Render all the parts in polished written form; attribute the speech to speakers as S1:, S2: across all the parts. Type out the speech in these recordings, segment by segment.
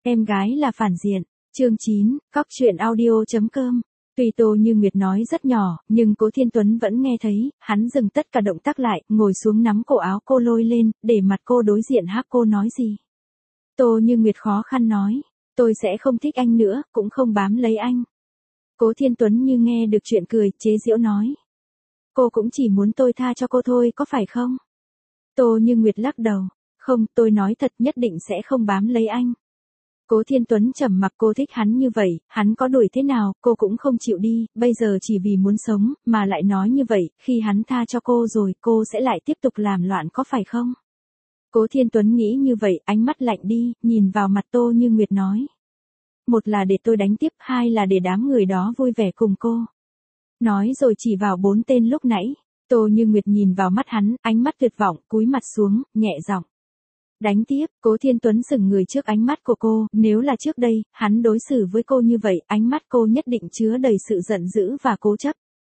S1: Em gái là phản diện. Chương 9, Cóc truyện audio.com. Tuy Tô Như Nguyệt nói rất nhỏ, nhưng Cố Thiên Tuấn vẫn nghe thấy, hắn dừng tất cả động tác lại, ngồi xuống nắm cổ áo cô lôi lên, để mặt cô đối diện hát cô nói gì. Tô Như Nguyệt khó khăn nói, tôi sẽ không thích anh nữa, cũng không bám lấy anh. Cố Thiên Tuấn như nghe được chuyện cười, chế giễu nói. Cô cũng chỉ muốn tôi tha cho cô thôi, có phải không? Tô Như Nguyệt lắc đầu, không, tôi nói thật nhất định sẽ không bám lấy anh. Cố Thiên Tuấn trầm mặc, cô thích hắn như vậy, hắn có đuổi thế nào, cô cũng không chịu đi, bây giờ chỉ vì muốn sống, mà lại nói như vậy, khi hắn tha cho cô rồi, cô sẽ lại tiếp tục làm loạn có phải không? Cố Thiên Tuấn nghĩ như vậy, ánh mắt lạnh đi, nhìn vào mặt Tô Như Nguyệt nói. Một là để tôi đánh tiếp, hai là để đám người đó vui vẻ cùng cô. Nói rồi chỉ vào 4 tên lúc nãy, Tô Như Nguyệt nhìn vào mắt hắn, ánh mắt tuyệt vọng, cúi mặt xuống, nhẹ giọng. Đánh tiếp, Cố Thiên Tuấn sững người trước ánh mắt của cô, nếu là trước đây, hắn đối xử với cô như vậy, ánh mắt cô nhất định chứa đầy sự giận dữ và cố chấp.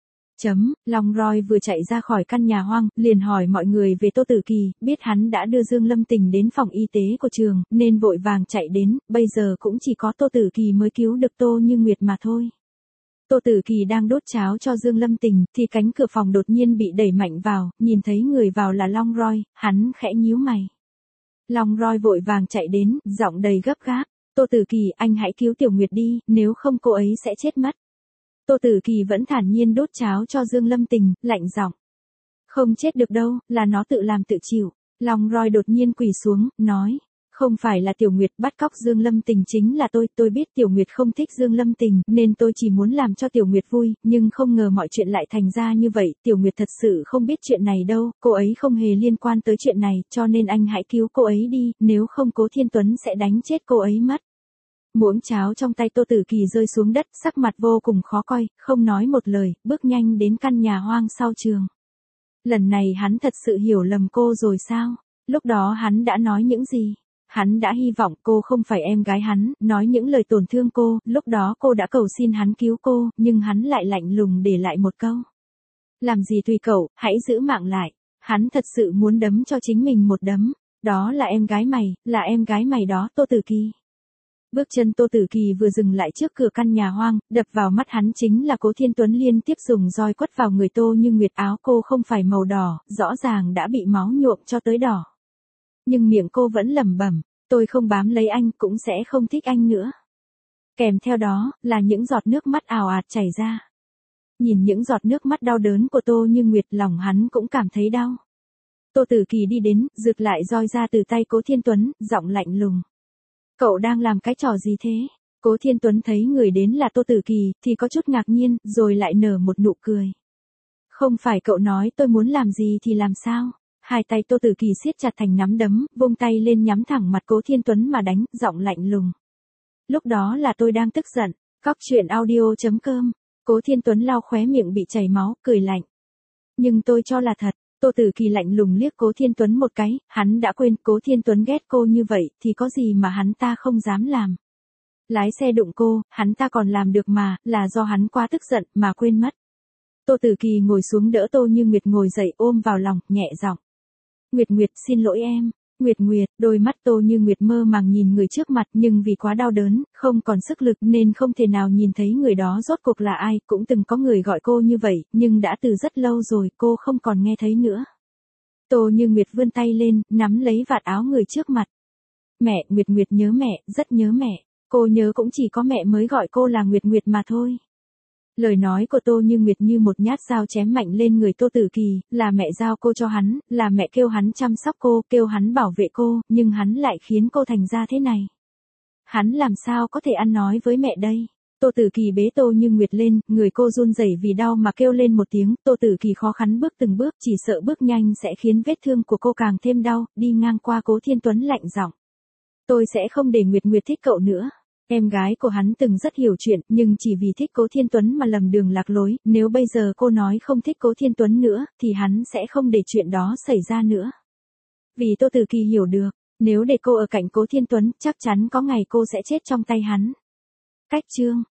S1: Long Roy vừa chạy ra khỏi căn nhà hoang, liền hỏi mọi người về Tô Tử Kỳ, biết hắn đã đưa Dương Lâm Tình đến phòng y tế của trường, nên vội vàng chạy đến, bây giờ cũng chỉ có Tô Tử Kỳ mới cứu được Tô Như Nguyệt mà thôi. Tô Tử Kỳ đang đốt cháo cho Dương Lâm Tình, thì cánh cửa phòng đột nhiên bị đẩy mạnh vào, nhìn thấy người vào là Long Roy, hắn khẽ nhíu mày. Long Roy vội vàng chạy đến, giọng đầy gấp gáp. Tô Tử Kỳ, anh hãy cứu Tiểu Nguyệt đi, nếu không cô ấy sẽ chết mất. Tô Tử Kỳ vẫn thản nhiên đốt cháo cho Dương Lâm Tình, lạnh giọng. Không chết được đâu, là nó tự làm tự chịu. Long Roy đột nhiên quỳ xuống, nói. Không phải là Tiểu Nguyệt bắt cóc Dương Lâm Tình, chính là tôi biết Tiểu Nguyệt không thích Dương Lâm Tình, nên tôi chỉ muốn làm cho Tiểu Nguyệt vui, nhưng không ngờ mọi chuyện lại thành ra như vậy, Tiểu Nguyệt thật sự không biết chuyện này đâu, cô ấy không hề liên quan tới chuyện này, cho nên anh hãy cứu cô ấy đi, nếu không Cố Thiên Tuấn sẽ đánh chết cô ấy mất. Muỗng cháo trong tay Tô Tử Kỳ rơi xuống đất, sắc mặt vô cùng khó coi, không nói một lời, bước nhanh đến căn nhà hoang sau trường. Lần này hắn thật sự hiểu lầm cô rồi sao? Lúc đó hắn đã nói những gì? Hắn đã hy vọng cô không phải em gái hắn, nói những lời tổn thương cô, lúc đó cô đã cầu xin hắn cứu cô, nhưng hắn lại lạnh lùng để lại một câu. Làm gì tùy cậu, hãy giữ mạng lại. Hắn thật sự muốn đấm cho chính mình một đấm. Đó là em gái mày, là em gái mày đó, Tô Tử Kỳ. Bước chân Tô Tử Kỳ vừa dừng lại trước cửa căn nhà hoang, đập vào mắt hắn chính là Cố Thiên Tuấn liên tiếp dùng roi quất vào người Tô Như Nguyệt, áo cô không phải màu đỏ, rõ ràng đã bị máu nhuộm cho tới đỏ. Nhưng miệng cô vẫn lẩm bẩm, tôi không bám lấy anh, cũng sẽ không thích anh nữa. Kèm theo đó, là những giọt nước mắt ào ạt chảy ra. Nhìn những giọt nước mắt đau đớn của Tô Như Nguyệt, lòng hắn cũng cảm thấy đau. Tô Tử Kỳ đi đến, giựt lại roi ra từ tay Cố Thiên Tuấn, giọng lạnh lùng. Cậu đang làm cái trò gì thế? Cố Thiên Tuấn thấy người đến là Tô Tử Kỳ, thì có chút ngạc nhiên, rồi lại nở một nụ cười. Không phải cậu nói tôi muốn làm gì thì làm sao? Hai tay Tô Tử Kỳ siết chặt thành nắm đấm, vung tay lên nhắm thẳng mặt Cố Thiên Tuấn mà đánh, giọng lạnh lùng. Lúc đó là tôi đang tức giận. Cóc truyện audio.com. Cố Thiên Tuấn lau khóe miệng bị chảy máu, cười lạnh. Nhưng tôi cho là thật. Tô Tử Kỳ lạnh lùng liếc Cố Thiên Tuấn một cái, hắn đã quên Cố Thiên Tuấn ghét cô như vậy, thì có gì mà hắn ta không dám làm. Lái xe đụng cô, hắn ta còn làm được mà, là do hắn quá tức giận mà quên mất. Tô Tử Kỳ ngồi xuống đỡ Tô Như Nguyệt ngồi dậy, ôm vào lòng, nhẹ giọng. Nguyệt Nguyệt, xin lỗi em. Nguyệt Nguyệt, đôi mắt Tô Như Nguyệt mơ màng nhìn người trước mặt, nhưng vì quá đau đớn, không còn sức lực nên không thể nào nhìn thấy người đó rốt cuộc là ai, cũng từng có người gọi cô như vậy, nhưng đã từ rất lâu rồi, cô không còn nghe thấy nữa. Tô Như Nguyệt vươn tay lên, nắm lấy vạt áo người trước mặt. Mẹ, Nguyệt Nguyệt nhớ mẹ, rất nhớ mẹ. Cô nhớ cũng chỉ có mẹ mới gọi cô là Nguyệt Nguyệt mà thôi. Lời nói của Tô Như Nguyệt như một nhát dao chém mạnh lên người Tô Tử Kỳ, là mẹ giao cô cho hắn, là mẹ kêu hắn chăm sóc cô, kêu hắn bảo vệ cô, nhưng hắn lại khiến cô thành ra thế này. Hắn làm sao có thể ăn nói với mẹ đây? Tô Tử Kỳ bế Tô Như Nguyệt lên, người cô run rẩy vì đau mà kêu lên một tiếng, Tô Tử Kỳ khó khăn bước từng bước, chỉ sợ bước nhanh sẽ khiến vết thương của cô càng thêm đau, đi ngang qua Cố Thiên Tuấn lạnh giọng. Tôi sẽ không để Nguyệt Nguyệt thích cậu nữa. Em gái của hắn từng rất hiểu chuyện, nhưng chỉ vì thích Cố Thiên Tuấn mà lầm đường lạc lối, nếu bây giờ cô nói không thích Cố Thiên Tuấn nữa, thì hắn sẽ không để chuyện đó xảy ra nữa. Vì Tô Tử Kỳ hiểu được, nếu để cô ở cạnh Cố Thiên Tuấn, chắc chắn có ngày cô sẽ chết trong tay hắn. Cách chương